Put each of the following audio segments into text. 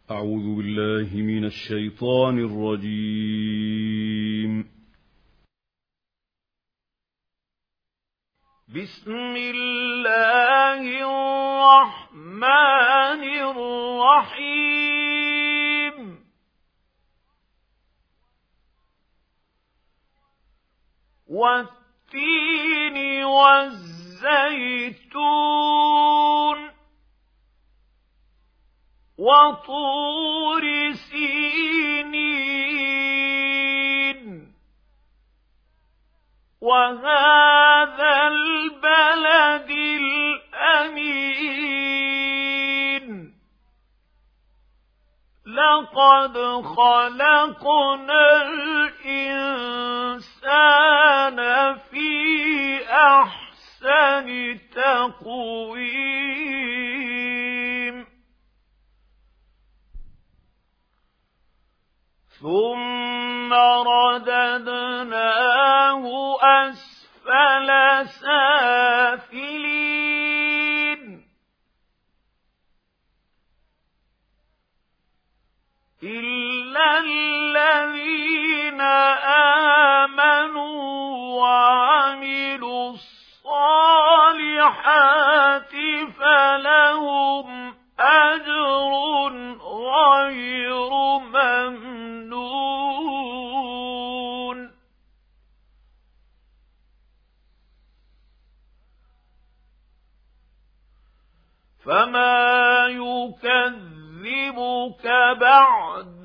أعوذ بالله من الشيطان الرجيم. بسم الله الرحمن الرحيم. والتين والزيتون وطور سينين وهذا البلد الأمين. لقد خلقنا الإنسان في أحسن تقويم ثم رددناه أسفل سافلين إلا الذين آمنوا وعملوا الصالحات فلهم أجر غير ممنون. فما يكذبك بعد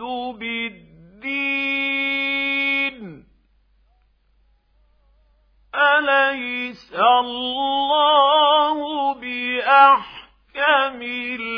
بالدين؟ أليس الله بأحكم